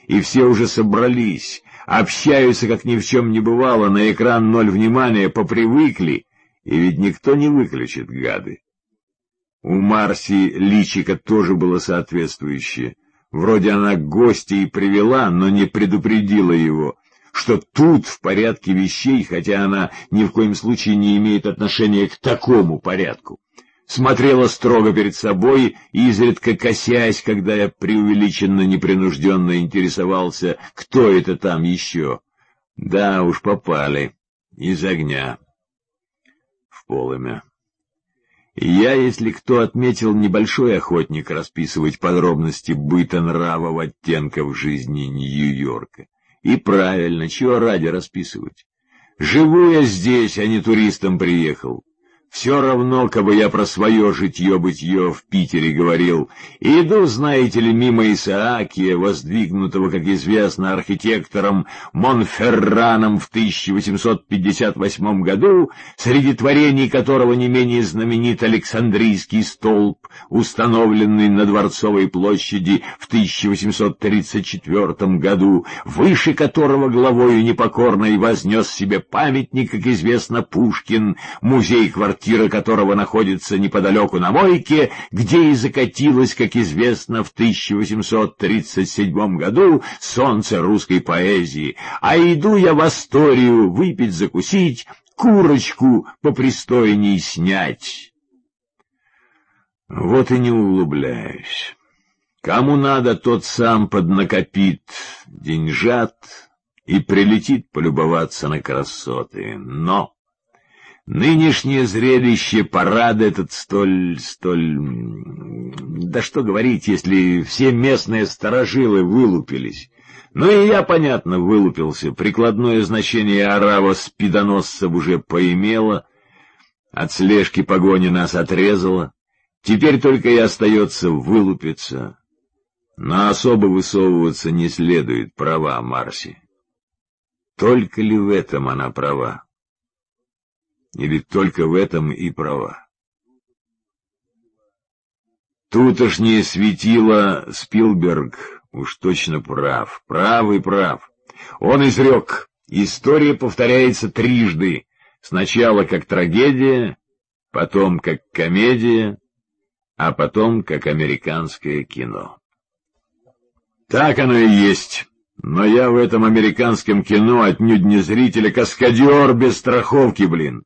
и все уже собрались, общаются, как ни в чем не бывало, на экран 0 внимания, попривыкли, и ведь никто не выключит, гады. У Марси личико тоже было соответствующее. Вроде она гостя и привела, но не предупредила его, что тут в порядке вещей, хотя она ни в коем случае не имеет отношения к такому порядку. Смотрела строго перед собой, изредка косясь, когда я преувеличенно непринужденно интересовался, кто это там еще. Да уж, попали. Из огня. В полымя. Я, если кто, отметил небольшой охотник расписывать подробности быта, нравов, оттенков жизни Нью-Йорка. И правильно, чего ради расписывать? Живу я здесь, а не туристом приехал. Все равно, как бы я про свое житье-бытье в Питере говорил. Иду, знаете ли, мимо Исаакия, воздвигнутого, как известно, архитектором Монферраном в 1858 году, среди творений которого не менее знаменит Александрийский столб, установленный на Дворцовой площади в 1834 году, выше которого главою непокорной вознес себе памятник, как известно, Пушкин, музей-квартира которого находится неподалеку на Мойке, где и закатилось, как известно, в 1837 году солнце русской поэзии. А иду я в Асторию выпить, закусить, курочку попристойней снять. Вот и не углубляюсь. Кому надо, тот сам поднакопит деньжат и прилетит полюбоваться на красоты. Но нынешнее зрелище, парад этот столь... Да что говорить, если все местные старожилы вылупились. Ну и я, понятно, вылупился. Прикладное значение арава-спидоносцев уже поимело. От слежки погони нас отрезало. Теперь только и остается вылупиться. Но особо высовываться не следует, права Марси. Только ли в этом она права? Или только в этом и права? Тутошнее светило Спилберг уж точно прав. Прав. Он изрек: история повторяется трижды. Сначала как трагедия, потом как комедия, а потом как американское кино. Так оно и есть. Но я в этом американском кино отнюдь не зритель, а каскадер без страховки, блин.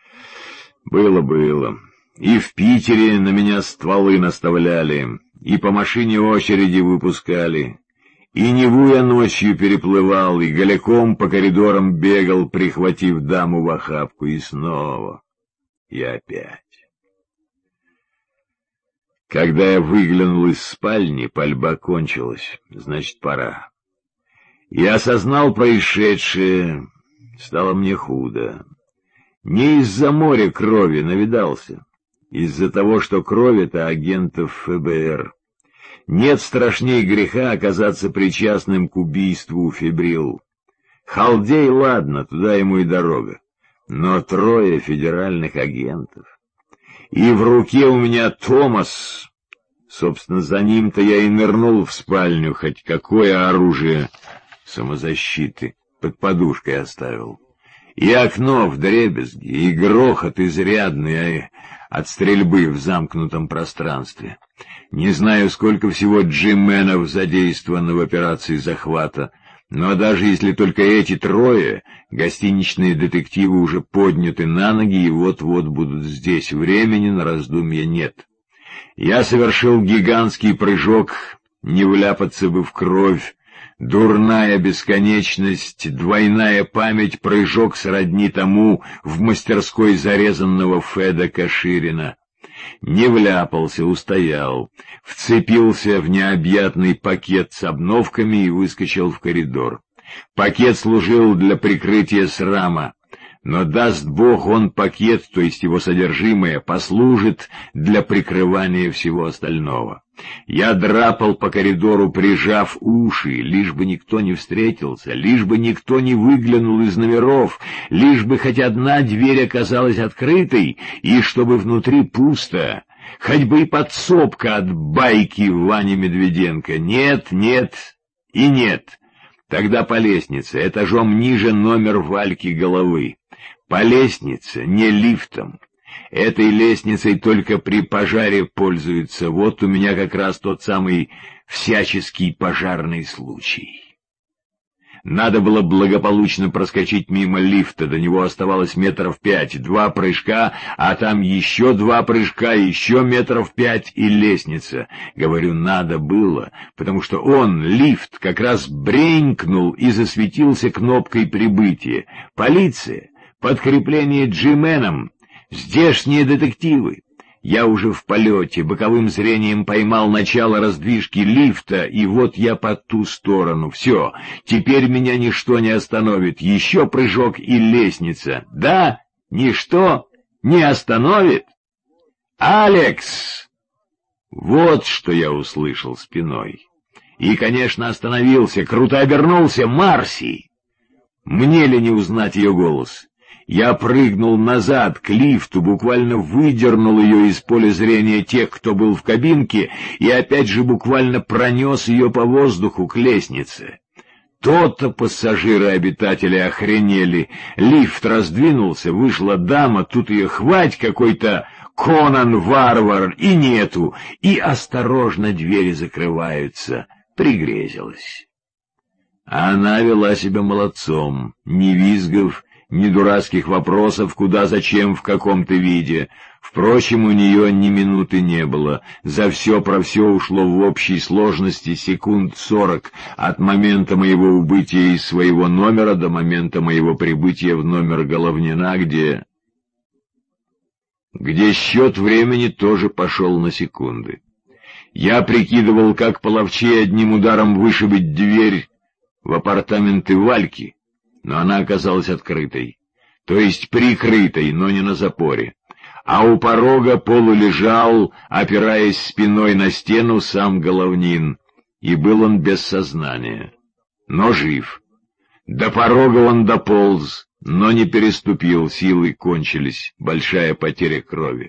Было. И в Питере на меня стволы наставляли, и по машине очереди выпускали, и Неву я ночью переплывал, и голяком по коридорам бегал, прихватив даму в охапку, и снова. И опять. Когда я выглянул из спальни, пальба кончилась, значит, пора. Я осознал происшедшее, стало мне худо. Не из-за моря крови навидался, из-за того, что кровь — это агентов ФБР. Нет страшней греха оказаться причастным к убийству Фибрил. Халдей, ладно, туда ему и дорога, но 3 федеральных агентов. И в руке у меня Томас. Собственно, за ним-то я и нырнул в спальню, хоть какое оружие самозащиты под подушкой оставил. И окно вдребезги, и грохот изрядный от стрельбы в замкнутом пространстве. Не знаю, сколько всего джимменов задействовано в операции захвата, но даже если только эти 3, гостиничные детективы уже подняты на ноги и вот-вот будут здесь, времени на раздумья нет. Я совершил гигантский прыжок, не вляпаться бы в кровь. Дурная бесконечность, двойная память, прыжок сродни тому в мастерской зарезанного Феда Каширина. Не вляпался, устоял, вцепился в необъятный пакет с обновками и выскочил в коридор. Пакет служил для прикрытия срама, но даст Бог, он пакет, то есть его содержимое, послужит для прикрывания всего остального. Я драпал по коридору, прижав уши, лишь бы никто не встретился, лишь бы никто не выглянул из номеров, лишь бы хоть одна дверь оказалась открытой, и чтобы внутри пусто, хоть бы и подсобка от байки Вани Медведенко. Нет, И нет, тогда по лестнице, этажом ниже номер Вальки головы. По лестнице, не лифтом. Этой лестницей только при пожаре пользуются. Вот у меня как раз тот самый всяческий пожарный случай. Надо было благополучно проскочить мимо лифта, до него оставалось 5 метров, 2 прыжка, а там еще 2 прыжка, еще 5 метров и лестница. Говорю, надо было, потому что лифт, как раз бренькнул и засветился кнопкой прибытия. Полиция, подкрепление Джименом, здешние детективы. Я уже в полете, боковым зрением поймал начало раздвижки лифта, и вот я по ту сторону. Все, теперь меня ничто не остановит. Еще прыжок и лестница. Да, ничто не остановит. «Алекс!» Вот что я услышал спиной. И, конечно, остановился, круто обернулся. Марси! Мне ли не узнать ее голос? Я прыгнул назад к лифту, буквально выдернул ее из поля зрения тех, кто был в кабинке, и опять же буквально пронес ее по воздуху к лестнице. То-то пассажиры-обитатели охренели. Лифт раздвинулся, вышла дама, тут ее хвать какой-то Конан-варвар, и нету, и осторожно двери закрываются. Пригрезилась. Она вела себя молодцом, ни визгов, ни дурацких вопросов, куда, зачем, в каком-то виде. Впрочем, у нее ни минуты не было. За все про все ушло в общей сложности секунд 40 от момента моего убытия из своего номера до момента моего прибытия в номер Головнина, где счет времени тоже пошел на секунды. Я прикидывал, как половчей одним ударом вышибить дверь в апартаменты Вальки, но она оказалась открытой, то есть прикрытой, но не на запоре. А у порога полулежал, опираясь спиной на стену, сам Головнин, и был он без сознания, но жив. До порога он дополз, но не переступил, силы кончились, большая потеря крови.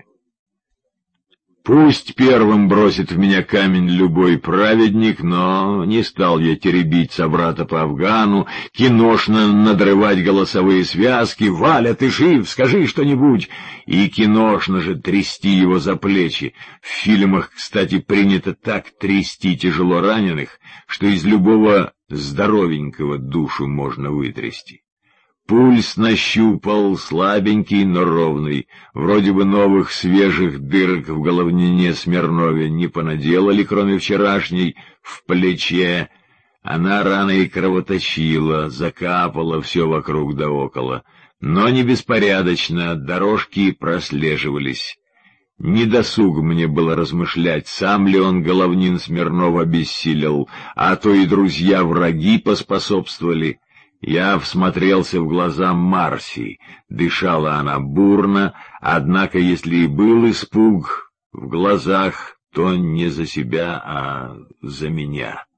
Пусть первым бросит в меня камень любой праведник, но не стал я теребить собрата по Афгану, киношно надрывать голосовые связки: «Валя, ты жив? Скажи что-нибудь!» И киношно же трясти его за плечи. В фильмах, кстати, принято так трясти тяжело раненых, что из любого здоровенького душу можно вытрясти. Пульс нащупал, слабенький, но ровный. Вроде бы новых свежих дырок в Головнине Смирнове не понаделали, кроме вчерашней, в плече. Она рано и кровоточила, закапала все вокруг да около. Но не беспорядочно, дорожки прослеживались. Недосуг мне было размышлять, сам ли он, Головнин, Смирнов обессилел, а то и друзья-враги поспособствовали. Я всмотрелся в глаза Марси. Дышала она бурно, однако, если и был испуг в глазах, то не за себя, а за меня.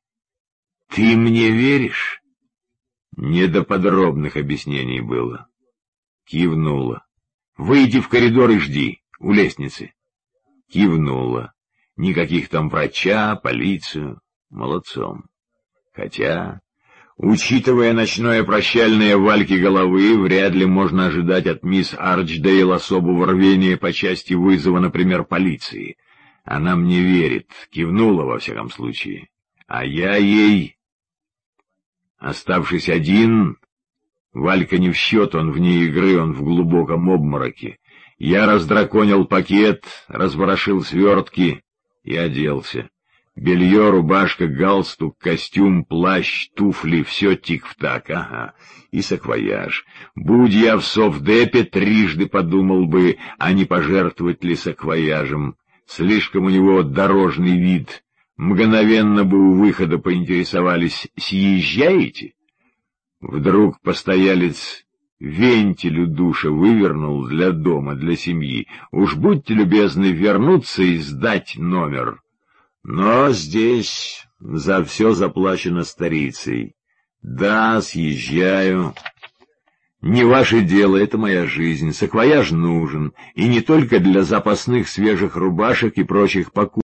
— Ты мне веришь? Не до подробных объяснений было. Кивнула. — Выйди в коридор и жди, у лестницы. Кивнула. Никаких там врача, полицию. Молодцом. Хотя... Учитывая ночное прощальное Вальки головы, вряд ли можно ожидать от мисс Арчдейл особого рвения по части вызова, например, полиции. Она мне верит, кивнула во всяком случае. А я ей... Оставшись один, Валька не в счет, он вне игры, он в глубоком обмороке. Я раздраконил пакет, разворошил свертки и оделся. Белье, рубашка, галстук, костюм, плащ, туфли — все тик-в-так, ага, и саквояж. Будь я в совдепе, трижды подумал бы, а не пожертвовать ли саквояжем. Слишком у него дорожный вид. Мгновенно бы у выхода поинтересовались: «Съезжаете?» Вдруг постоялец вентиль у душа вывернул для дома, для семьи. Уж будьте любезны вернуться и сдать номер. Но здесь за все заплачено старицей. Да, съезжаю. Не ваше дело, это моя жизнь. Саквояж нужен, и не только для запасных свежих рубашек и прочих покупок.